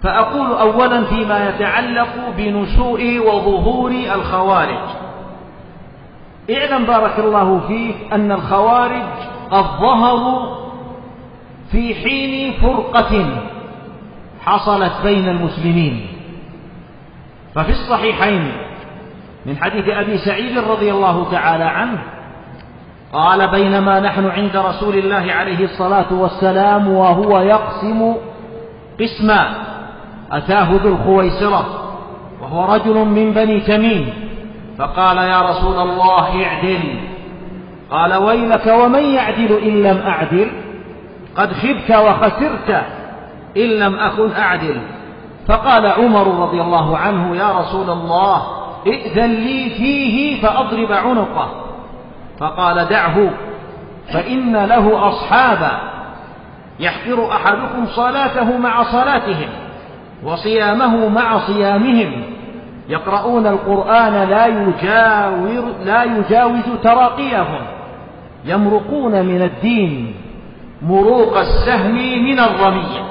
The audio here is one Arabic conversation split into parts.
فأقول أولا فيما يتعلق بنشوء وظهور الخوارج. اعلم بارك الله فيك أن الخوارج قد ظهروا في حين فرقة حصلت بين المسلمين. ففي الصحيحين من حديث أبي سعيد رضي الله تعالى عنه قال: بينما نحن عند رسول الله عليه الصلاة والسلام وهو يقسم قسما أتاه ذو الخويسرة وهو رجل من بني تميم فقال: يا رسول الله اعدل. قال: ويلك ومن يعدل إن لم أعدل؟ قد خبت وخسرت إن لم أكن أعدل. فقال عمر رضي الله عنه: يا رسول الله ائذن لي فيه فأضرب عنقه. فقال: دعه فإن له أصحابا يحقر أحدكم صلاته مع صلاتهم وصيامه مع صيامهم يقرؤون القرآن لا يجاوز تراقيهم يمرقون من الدين مروق السهم من الرمية،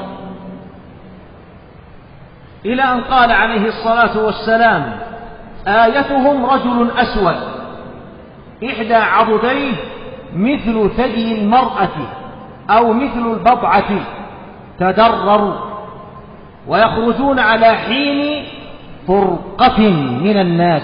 إلى أن قال عليه الصلاة والسلام: آيتهم رجل أسود إحدى عضديه مثل ثدي المرأة أو مثل البضعة تدرر ويخرجون على حين فرقة من الناس.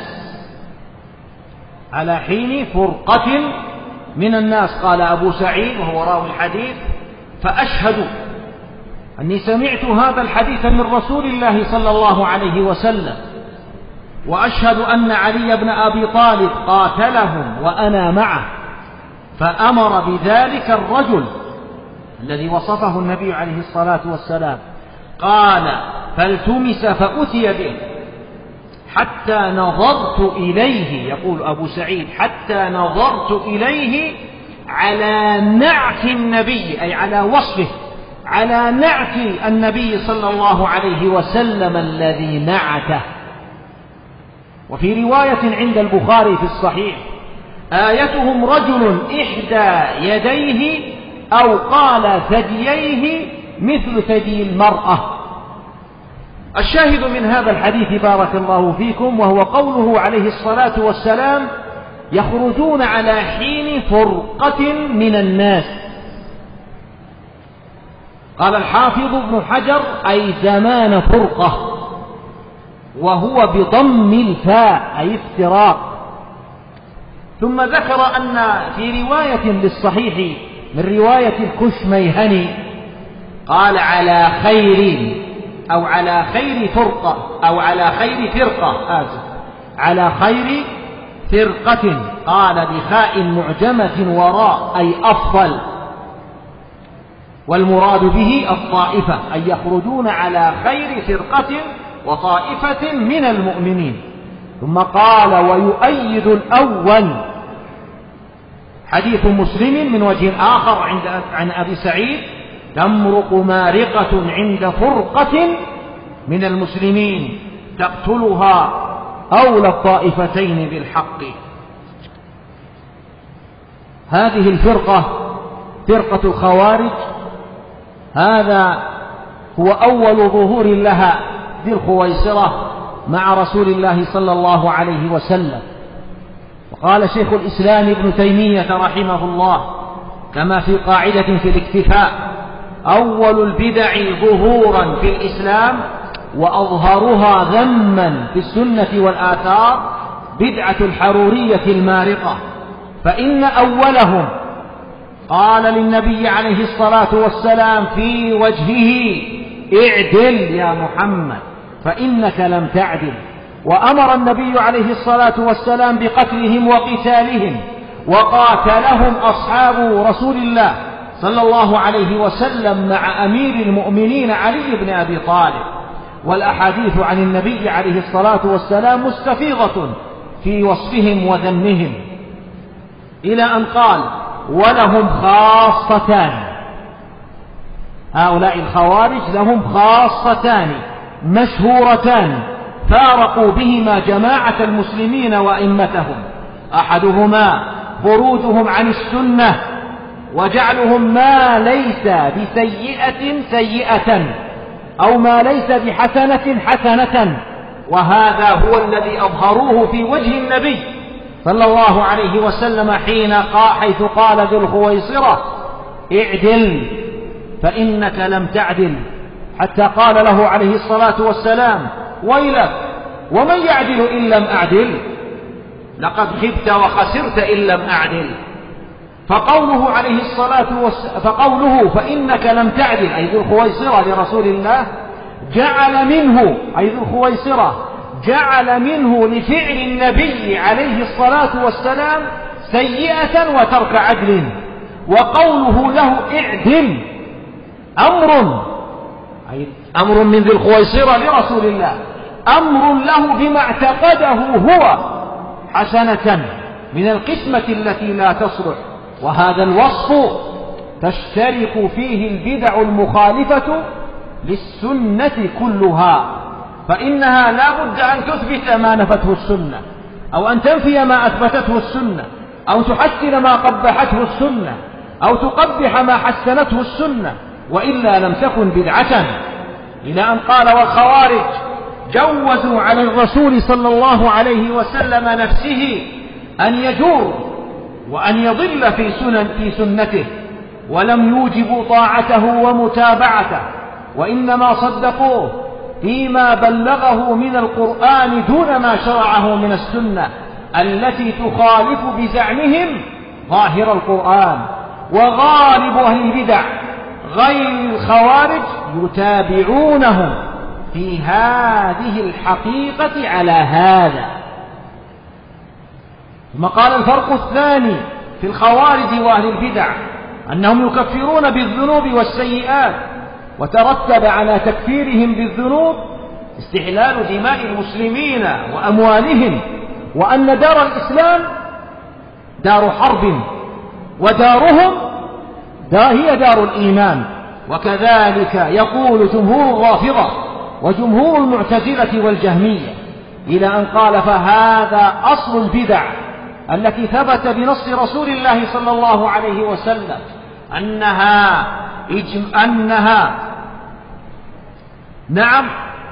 على حين فرقة من الناس. قال أبو سعيد وهو راوي الحديث: فأشهد أني سمعت هذا الحديث من رسول الله صلى الله عليه وسلم، وأشهد أن علي بن أبي طالب قاتلهم وأنا معه. فأمر بذلك الرجل الذي وصفه النبي عليه الصلاة والسلام. قال: فالتمس فأتي به حتى نظرت إليه، يقول أبو سعيد: حتى نظرت إليه على نعت النبي، أي على وصفه، على نعت النبي صلى الله عليه وسلم الذي نعته. وفي رواية عند البخاري في الصحيح: آيتهم رجل إحدى يديه أو قال ثدييه مثل ثدي المرأة. الشاهد من هذا الحديث بارك الله فيكم وهو قوله عليه الصلاة والسلام: يخرجون على حين فرقة من الناس. قال الحافظ ابن حجر: أي زمان فرقة، وهو بضم الفاء أي افتراق. ثم ذكر أن في رواية للصحيح من رواية الكشميهني قال: على خير أو على خير فرقة أو على خير فرقة، على خير فرقة. قال بخاء معجمة وراء أي أفضل، والمراد به الطائفة، أي يخرجون على خير فرقة وطائفة من المؤمنين. ثم قال: ويؤيد الأول حديث مسلم من وجه آخر عن أبي سعيد: تمرق مارقة عند فرقة من المسلمين تقتلها أولى الطائفتين بالحق. هذه الفرقة فرقة الخوارج، هذا هو أول ظهور لها ذي الخويسرة مع رسول الله صلى الله عليه وسلم. وقال شيخ الإسلام ابن تيمية رحمه الله كما في قاعدة في الاكتفاء: أول البدع ظهورا في الإسلام وأظهرها ذما في السنة والآثار بدعة الحرورية المارقة، فإن أولهم قال للنبي عليه الصلاة والسلام في وجهه: اعدل يا محمد فإنك لم تعدل. وأمر النبي عليه الصلاة والسلام بقتلهم وقتالهم، وقاتلهم أصحاب رسول الله صلى الله عليه وسلم مع أمير المؤمنين علي بن أبي طالب. والأحاديث عن النبي عليه الصلاة والسلام مستفيضة في وصفهم وذمهم، إلى أن قال: ولهم خاصتان. هؤلاء الخوارج لهم خاصتان مشهورتان فارقوا بهما جماعة المسلمين وأئمتهم: أحدهما خروجهم عن السنة وجعلهم ما ليس بسيئة سيئة، أو ما ليس بحسنة حسنة. وهذا هو الذي أظهروه في وجه النبي صلى الله عليه وسلم حيث قال ذو الخويصرة: اعدل فإنك لم تعدل، حتى قال له عليه الصلاة والسلام: ويلك ومن يعدل إن لم أعدل؟ لقد خبت وخسرت إن لم أعدل. فقوله فإنك لم تعدل أي ذو الخويصرة لرسول الله جعل منه أي ذو الخويصرة جعل منه لفعل النبي عليه الصلاة والسلام سيئة وترك عدل. وقوله له اعدل أمر من ذي الخويصرة لرسول الله، أمر له بما اعتقده هو حسنة من القسمة التي لا تصلح. وهذا الوصف تشترك فيه البدع المخالفة للسنة كلها، فإنها لا بد أن تثبت ما نفته السنة، أو أن تنفي ما أثبتته السنة، أو تحسن ما قبحته السنة، أو تقبح ما حسنته السنة، وإلا لم تكن بدعة. إلى أن قال: والخوارج جوزوا على الرسول صلى الله عليه وسلم نفسه أن يجور وأن يضل في سنته، ولم يوجبوا طاعته ومتابعته، وإنما صدقوه فيما بلغه من القرآن دون ما شرعه من السنة التي تخالف بزعمهم ظاهر القرآن. وغالب أهل البدع غير الخوارج يتابعونهم في هذه الحقيقة على هذا. ثم قال: الفرق الثاني في الخوارج وأهل البدع أنهم يكفرون بالذنوب والسيئات، وترتب على تكفيرهم بالذنوب استحلال دماء المسلمين وأموالهم، وأن دار الإسلام دار حرب، ودارهم هي دار الإيمان. وكذلك يقول جمهور الرافضة وجمهور المعتزلة والجهمية، إلى أن قال: فهذا أصل البدع التي ثبت بنص رسول الله صلى الله عليه وسلم أنها نعم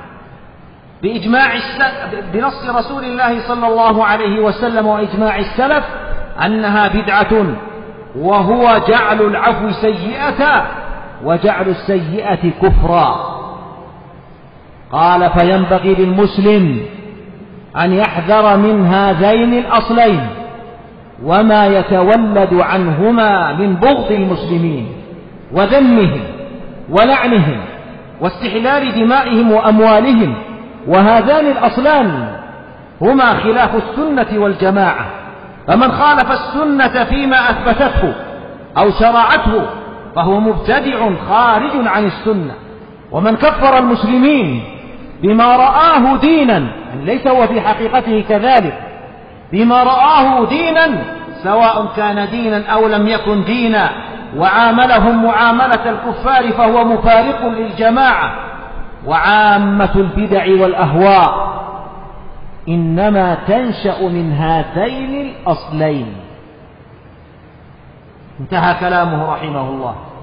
بنص رسول الله صلى الله عليه وسلم وإجماع السلف أنها بدعة، وهو جعل العفو سيئة وجعل السيئة كفرا. قال: فينبغي للمسلم أن يحذر من هذين الأصلين وما يتولد عنهما من بغض المسلمين وذمهم ولعنهم واستحلال دمائهم وأموالهم. وهذان الأصلان هما خلاف السنة والجماعة، فمن خالف السنة فيما أثبتته أو شرعته فهو مبتدع خارج عن السنة. ومن كفر المسلمين بما رآه دينا، يعني ليس هو في حقيقته كذلك، بما رآه دينا سواء كان دينا أو لم يكن دينا، وعاملهم معاملة الكفار، فهو مفارق للجماعة. وعامة البدع والأهواء إنما تنشأ من هذين الأصلين. انتهى كلامه رحمه الله.